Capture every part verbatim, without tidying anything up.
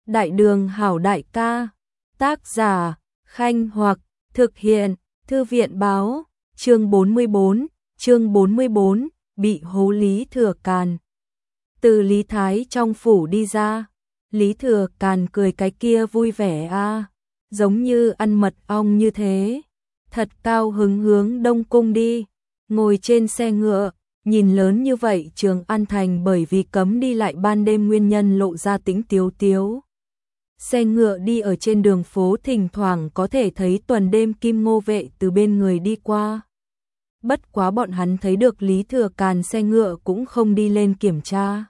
Đại đường hảo đại ca. Tác giả, Khanh Hoặc, thực hiện, Thư viện báo, chương bốn mươi bốn, chương bốn mươi bốn, bị hố Lý Thừa Càn. Từ Lý Thái trong phủ đi ra, Lý Thừa Càn cười cái kia vui vẻ a, giống như ăn mật ong như thế. Thật cao hứng hướng Đông Cung đi, ngồi trên xe ngựa, nhìn lớn như vậy Trường An Thành bởi vì cấm đi lại ban đêm nguyên nhân lộ ra tính tiếu tiếu. Xe ngựa đi ở trên đường phố thỉnh thoảng có thể thấy tuần đêm kim ngô vệ từ bên người đi qua. Bất quá bọn hắn thấy được Lý Thừa Càn xe ngựa cũng không đi lên kiểm tra.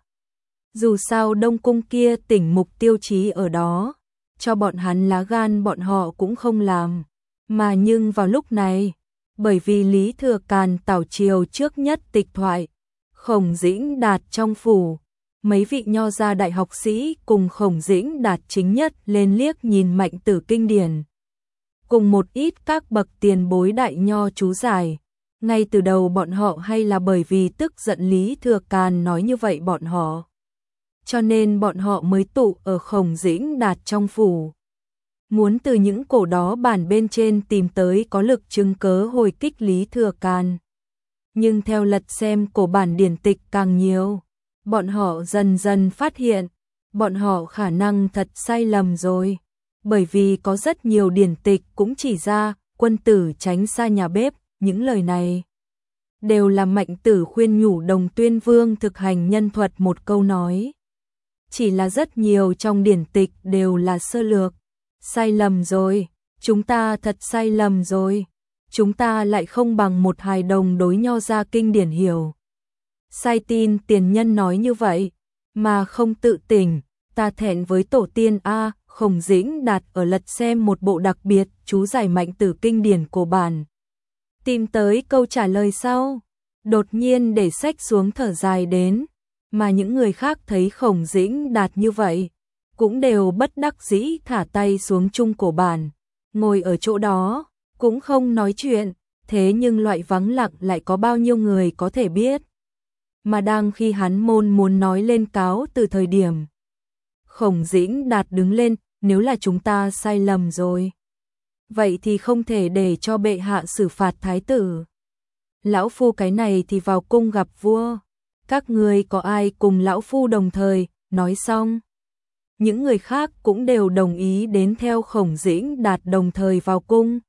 Dù sao Đông Cung kia tỉnh mục tiêu chí ở đó, cho bọn hắn lá gan bọn họ cũng không làm. Mà nhưng vào lúc này, bởi vì Lý Thừa Càn tảo triều trước nhất tịch thoại, Khổng Dĩnh Đạt trong phủ, mấy vị nho gia đại học sĩ cùng Khổng Dĩnh Đạt chính nhất lên liếc nhìn Mạnh Tử kinh điển. Cùng một ít các bậc tiền bối đại nho chú giải, ngay từ đầu bọn họ hay là bởi vì tức giận Lý Thừa Càn nói như vậy bọn họ. Cho nên bọn họ mới tụ ở Khổng Dĩnh Đạt trong phủ. Muốn từ những cổ đó bản bên trên tìm tới có lực chứng cớ hồi kích Lý Thừa Càn. Nhưng theo lật xem cổ bản điển tịch càng nhiều, bọn họ dần dần phát hiện, bọn họ khả năng thật sai lầm rồi. Bởi vì có rất nhiều điển tịch cũng chỉ ra, quân tử tránh xa nhà bếp, những lời này đều là Mạnh Tử khuyên nhủ Đồng Tuyên Vương thực hành nhân thuật một câu nói. Chỉ là rất nhiều trong điển tịch đều là sơ lược. Sai lầm rồi, chúng ta thật sai lầm rồi, chúng ta lại không bằng một hài đồng đối nho gia kinh điển hiểu. Sai tin tiền nhân nói như vậy, mà không tự tỉnh, ta thẹn với tổ tiên a. Khổng Dĩnh Đạt ở lật xem một bộ đặc biệt chú giải Mạnh Tử kinh điển cổ bản. Tìm tới câu trả lời sau, đột nhiên để sách xuống thở dài đến, mà những người khác thấy Khổng Dĩnh Đạt như vậy, cũng đều bất đắc dĩ thả tay xuống chung cổ bản, ngồi ở chỗ đó, cũng không nói chuyện, thế nhưng loại vắng lặng lại có bao nhiêu người có thể biết. Mà đang khi hắn môn muốn nói lên cáo từ thời điểm, Khổng Dĩnh Đạt đứng lên, nếu là chúng ta sai lầm rồi, vậy thì không thể để cho bệ hạ xử phạt thái tử. Lão phu cái này thì vào cung gặp vua, các người có ai cùng lão phu đồng thời, nói xong. Những người khác cũng đều đồng ý đến theo Khổng Dĩnh Đạt đồng thời vào cung.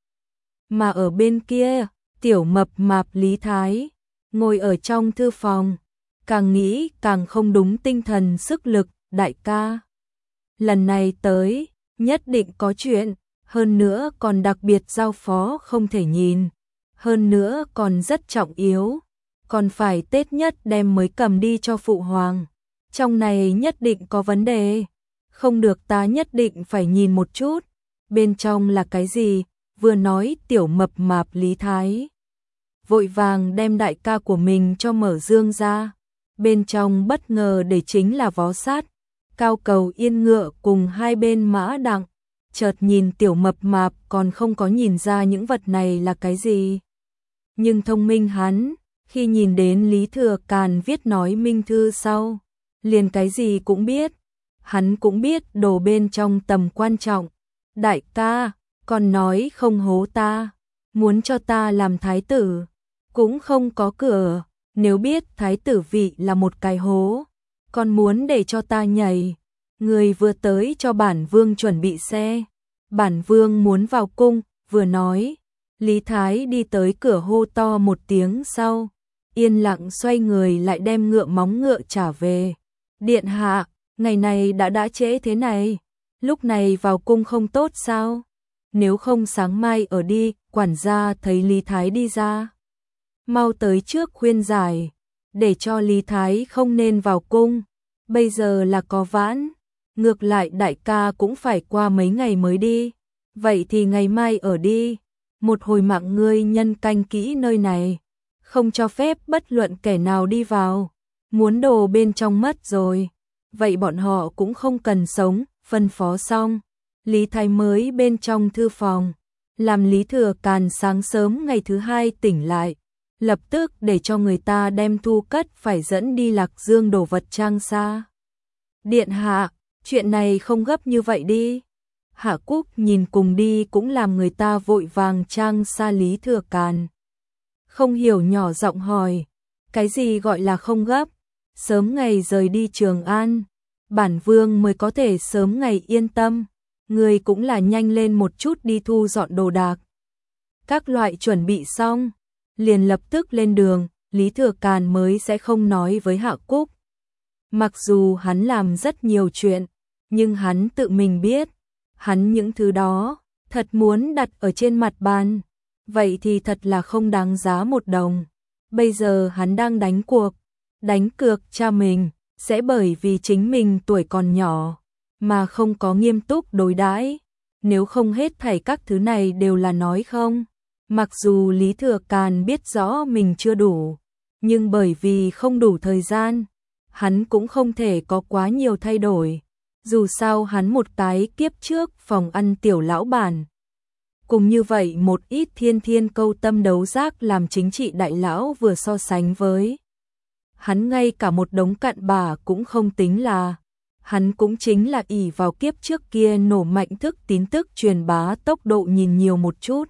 Mà ở bên kia, tiểu mập mạp Lý Thái, ngồi ở trong thư phòng, càng nghĩ càng không đúng tinh thần sức lực, đại ca. Lần này tới, nhất định có chuyện, hơn nữa còn đặc biệt giao phó không thể nhìn, hơn nữa còn rất trọng yếu, còn phải Tết nhất đem mới cầm đi cho phụ hoàng. Trong này nhất định có vấn đề. Không được, ta nhất định phải nhìn một chút, bên trong là cái gì, vừa nói tiểu mập mạp Lý Thái. Vội vàng đem đại ca của mình cho mở dương ra, bên trong bất ngờ để chính là vó sát, cao cầu yên ngựa cùng hai bên mã đặng, chợt nhìn tiểu mập mạp còn không có nhìn ra những vật này là cái gì. Nhưng thông minh hắn, khi nhìn đến Lý Thừa Càn viết nói minh thư sau, liền cái gì cũng biết. Hắn cũng biết đồ bên trong tầm quan trọng. Đại ca, còn nói không hố ta, muốn cho ta làm thái tử, cũng không có cửa. Nếu biết thái tử vị là một cái hố, còn muốn để cho ta nhảy. Người vừa tới cho bản vương chuẩn bị xe, bản vương muốn vào cung, vừa nói. Lý Thái đi tới cửa hô to một tiếng sau, yên lặng xoay người lại đem ngựa móng ngựa trả về. Điện hạ, ngày này đã đã trễ thế này, lúc này vào cung không tốt sao? Nếu không sáng mai ở đi. Quản gia thấy Lý Thái đi ra, mau tới trước khuyên giải, để cho Lý Thái không nên vào cung, bây giờ là có vãn, ngược lại đại ca cũng phải qua mấy ngày mới đi, vậy thì ngày mai ở đi, một hồi mạng ngươi nhân canh kỹ nơi này, không cho phép bất luận kẻ nào đi vào, muốn đồ bên trong mất rồi. Vậy bọn họ cũng không cần sống, phân phó xong, Lý Thái mới bên trong thư phòng, làm Lý Thừa Càn sáng sớm ngày thứ hai tỉnh lại, lập tức để cho người ta đem thu cất phải dẫn đi Lạc Dương đồ vật trang xa. Điện hạ, Chuyện này không gấp như vậy đi. Hạ Cúc nhìn cùng đi cũng làm người ta vội vàng trang xa Lý Thừa Càn. Không hiểu nhỏ giọng hỏi, cái gì gọi là không gấp? Sớm ngày rời đi Trường An, bản vương mới có thể sớm ngày yên tâm. Người cũng là nhanh lên một chút đi thu dọn đồ đạc. Các loại chuẩn bị xong, liền lập tức lên đường. Lý Thừa Càn mới sẽ không nói với Hạ Cúc. Mặc dù hắn làm rất nhiều chuyện, nhưng hắn tự mình biết, hắn những thứ đó, thật muốn đặt ở trên mặt bàn, vậy thì thật là không đáng giá một đồng. Bây giờ hắn đang đánh cuộc, đánh cược cha mình, sẽ bởi vì chính mình tuổi còn nhỏ, mà không có nghiêm túc đối đãi. Nếu không hết thảy các thứ này đều là nói không. Mặc dù Lý Thừa Càn biết rõ mình chưa đủ, nhưng bởi vì không đủ thời gian, hắn cũng không thể có quá nhiều thay đổi. Dù sao hắn một cái kiếp trước phòng ăn tiểu lão bản. Cùng như vậy một ít thiên thiên câu tâm đấu giác làm chính trị đại lão vừa so sánh với. Hắn ngay cả một đống cặn bã cũng không tính là. Hắn cũng chính là ỷ vào kiếp trước kia nổ mạnh thức tín tức truyền bá tốc độ nhìn nhiều một chút.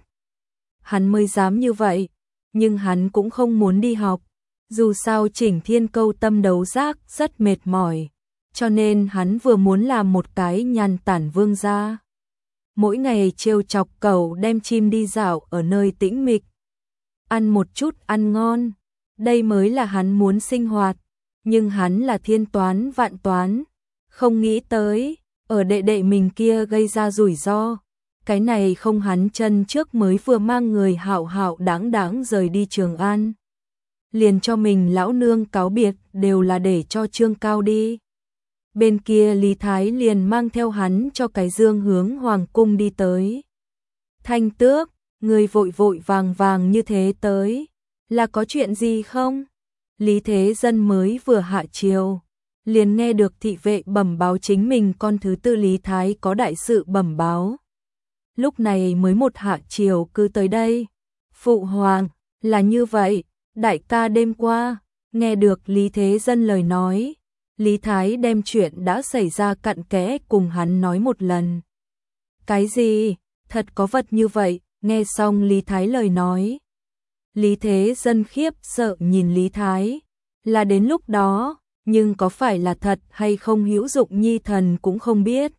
Hắn mới dám như vậy, nhưng hắn cũng không muốn đi học. Dù sao chỉnh thiên câu tâm đấu giác rất mệt mỏi, cho nên hắn vừa muốn làm một cái nhàn tản vương gia. Mỗi ngày trêu chọc cẩu đem chim đi dạo ở nơi tĩnh mịch. Ăn một chút ăn ngon, đây mới là hắn muốn sinh hoạt. Nhưng hắn là thiên toán vạn toán, không nghĩ tới, ở đệ đệ mình kia gây ra rủi ro. Cái này không hắn chân trước mới vừa mang người hạo hạo đáng đáng rời đi Trường An. Liền cho mình lão nương cáo biệt đều là để cho Trương Cao đi. Bên kia Lý Thái liền mang theo hắn cho cái dương hướng hoàng cung đi tới. Thanh Tước, người vội vội vàng vàng như thế tới, là có chuyện gì không? Lý Thế Dân mới vừa hạ triều, liền nghe được thị vệ bẩm báo chính mình con thứ tư Lý Thái có đại sự bẩm báo. Lúc này mới một hạ triều cứ tới đây. Phụ hoàng, là như vậy, đại ca đêm qua, nghe được Lý Thế Dân lời nói. Lý Thái đem chuyện đã xảy ra cặn kẽ cùng hắn nói một lần. Cái gì? Thật có vật như vậy? Nghe xong Lý Thái lời nói. Lý Thế Dân khiếp sợ nhìn Lý Thái. Là đến lúc đó, nhưng có phải là thật hay không hữu dụng nhi thần cũng không biết.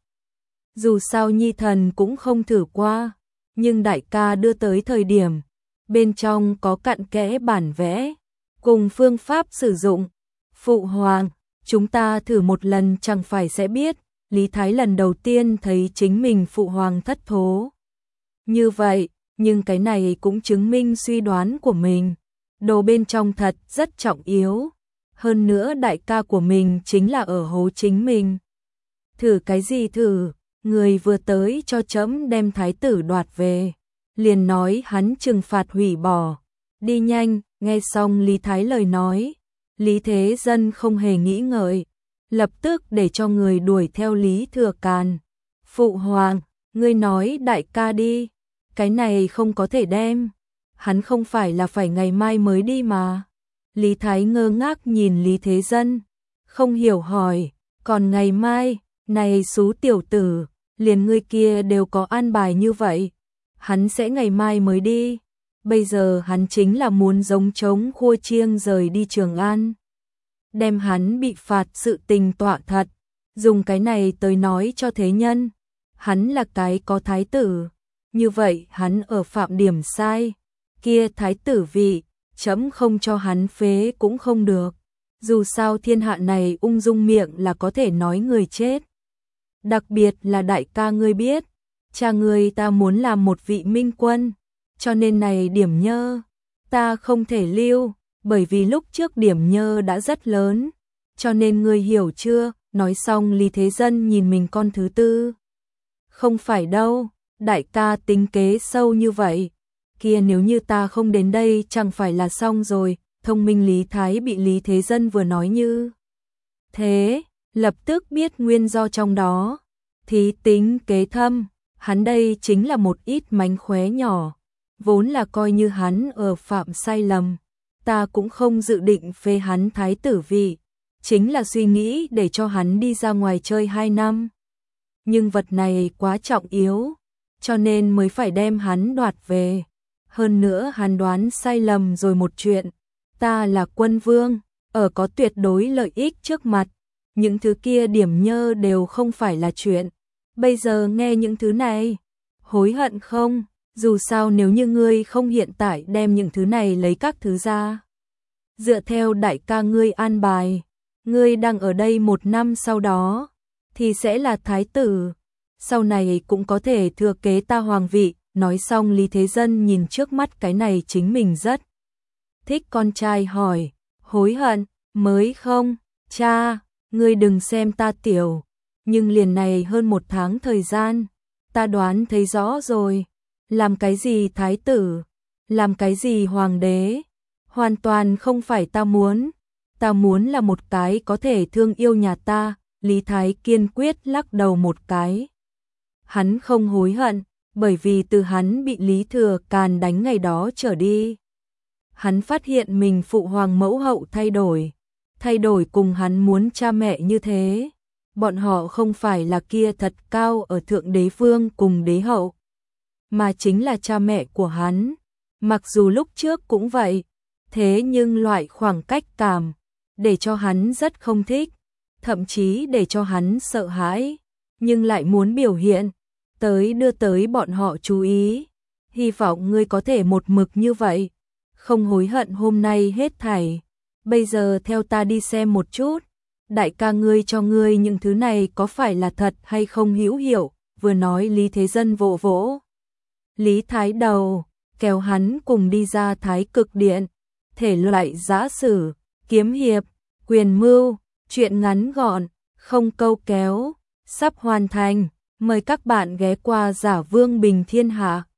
Dù sao nhi thần cũng không thử qua, nhưng đại ca đưa tới thời điểm, bên trong có cặn kẽ bản vẽ, cùng phương pháp sử dụng. Phụ hoàng, chúng ta thử một lần chẳng phải sẽ biết. Lý Thái lần đầu tiên thấy chính mình phụ hoàng thất thố. Như vậy, nhưng cái này cũng chứng minh suy đoán của mình. Đồ bên trong thật rất trọng yếu. Hơn nữa đại ca của mình chính là ở hố chính mình. Thử cái gì thử, người vừa tới cho trẫm đem thái tử đoạt về. Liền nói hắn trừng phạt hủy bỏ. Đi nhanh, nghe xong Lý Thái lời nói. Lý Thế Dân không hề nghĩ ngợi, lập tức để cho người đuổi theo Lý Thừa Càn. Phụ hoàng, ngươi nói đại ca đi, cái này không có thể đem. Hắn không phải là phải ngày mai mới đi mà. Lý Thái ngơ ngác nhìn Lý Thế Dân, không hiểu hỏi, còn ngày mai, này xú tiểu tử, liền ngươi kia đều có an bài như vậy. Hắn sẽ ngày mai mới đi. Bây giờ hắn chính là muốn giống trống khua chiêng rời đi Trường An. Đem hắn bị phạt sự tình tọa thật, dùng cái này tới nói cho thế nhân. Hắn là cái có thái tử, như vậy hắn ở phạm điểm sai. Kia thái tử vị, chấm không cho hắn phế cũng không được. Dù sao thiên hạ này ung dung miệng là có thể nói người chết. Đặc biệt là đại ca ngươi biết, cha ngươi ta muốn làm một vị minh quân. Cho nên này điểm nhơ, ta không thể lưu, bởi vì lúc trước điểm nhơ đã rất lớn, cho nên ngươi hiểu chưa? Nói xong Lý Thế Dân nhìn mình con thứ tư. Không phải đâu, đại ca tính kế sâu như vậy, kia nếu như ta không đến đây chẳng phải là xong rồi. Thông minh Lý Thái bị Lý Thế Dân vừa nói như thế, lập tức biết nguyên do trong đó. Thí tính kế thâm, hắn đây chính là một ít mánh khóe nhỏ. Vốn là coi như hắn ở phạm sai lầm, ta cũng không dự định phê hắn thái tử vị, chính là suy nghĩ để cho hắn đi ra ngoài chơi hai năm. Nhưng vật này quá trọng yếu, cho nên mới phải đem hắn đoạt về. Hơn nữa hắn đoán sai lầm rồi một chuyện, ta là quân vương, ở có tuyệt đối lợi ích trước mặt, những thứ kia điểm nhơ đều không phải là chuyện. Bây giờ nghe những thứ này, hối hận không? Dù sao nếu như ngươi không hiện tại đem những thứ này lấy các thứ ra, dựa theo đại ca ngươi an bài, ngươi đang ở đây một năm sau đó, thì sẽ là thái tử, sau này cũng có thể thừa kế ta hoàng vị. Nói xong Lý Thế Dân nhìn trước mắt cái này chính mình rất thích con trai hỏi, hối hận, mới không, cha, ngươi đừng xem ta tiểu, nhưng liền này hơn một tháng thời gian, ta đoán thấy rõ rồi, làm cái gì thái tử, làm cái gì hoàng đế, hoàn toàn không phải ta muốn, ta muốn là một cái có thể thương yêu nhà ta. Lý Thái kiên quyết lắc đầu một cái. Hắn không hối hận, bởi vì từ hắn bị Lý Thừa Càn đánh ngày đó trở đi, hắn phát hiện mình phụ hoàng mẫu hậu thay đổi, thay đổi cùng hắn muốn cha mẹ như thế. Bọn họ không phải là kia thật cao ở thượng đế vương cùng đế hậu, mà chính là cha mẹ của hắn. Mặc dù lúc trước cũng vậy, thế nhưng loại khoảng cách cảm để cho hắn rất không thích, thậm chí để cho hắn sợ hãi, nhưng lại muốn biểu hiện tới đưa tới bọn họ chú ý. Hy vọng ngươi có thể một mực như vậy, không hối hận hôm nay hết thảy. Bây giờ theo ta đi xem một chút, đại ca ngươi cho ngươi những thứ này có phải là thật hay không hữu hiệu. Vừa nói Lý Thế Dân vỗ vỗ Lý Thái đầu, kéo hắn cùng đi ra Thái Cực Điện. Thể loại giã sử, kiếm hiệp, quyền mưu, chuyện ngắn gọn, không câu kéo, sắp hoàn thành. Mời các bạn ghé qua Giả Vương Bình Thiên Hạ.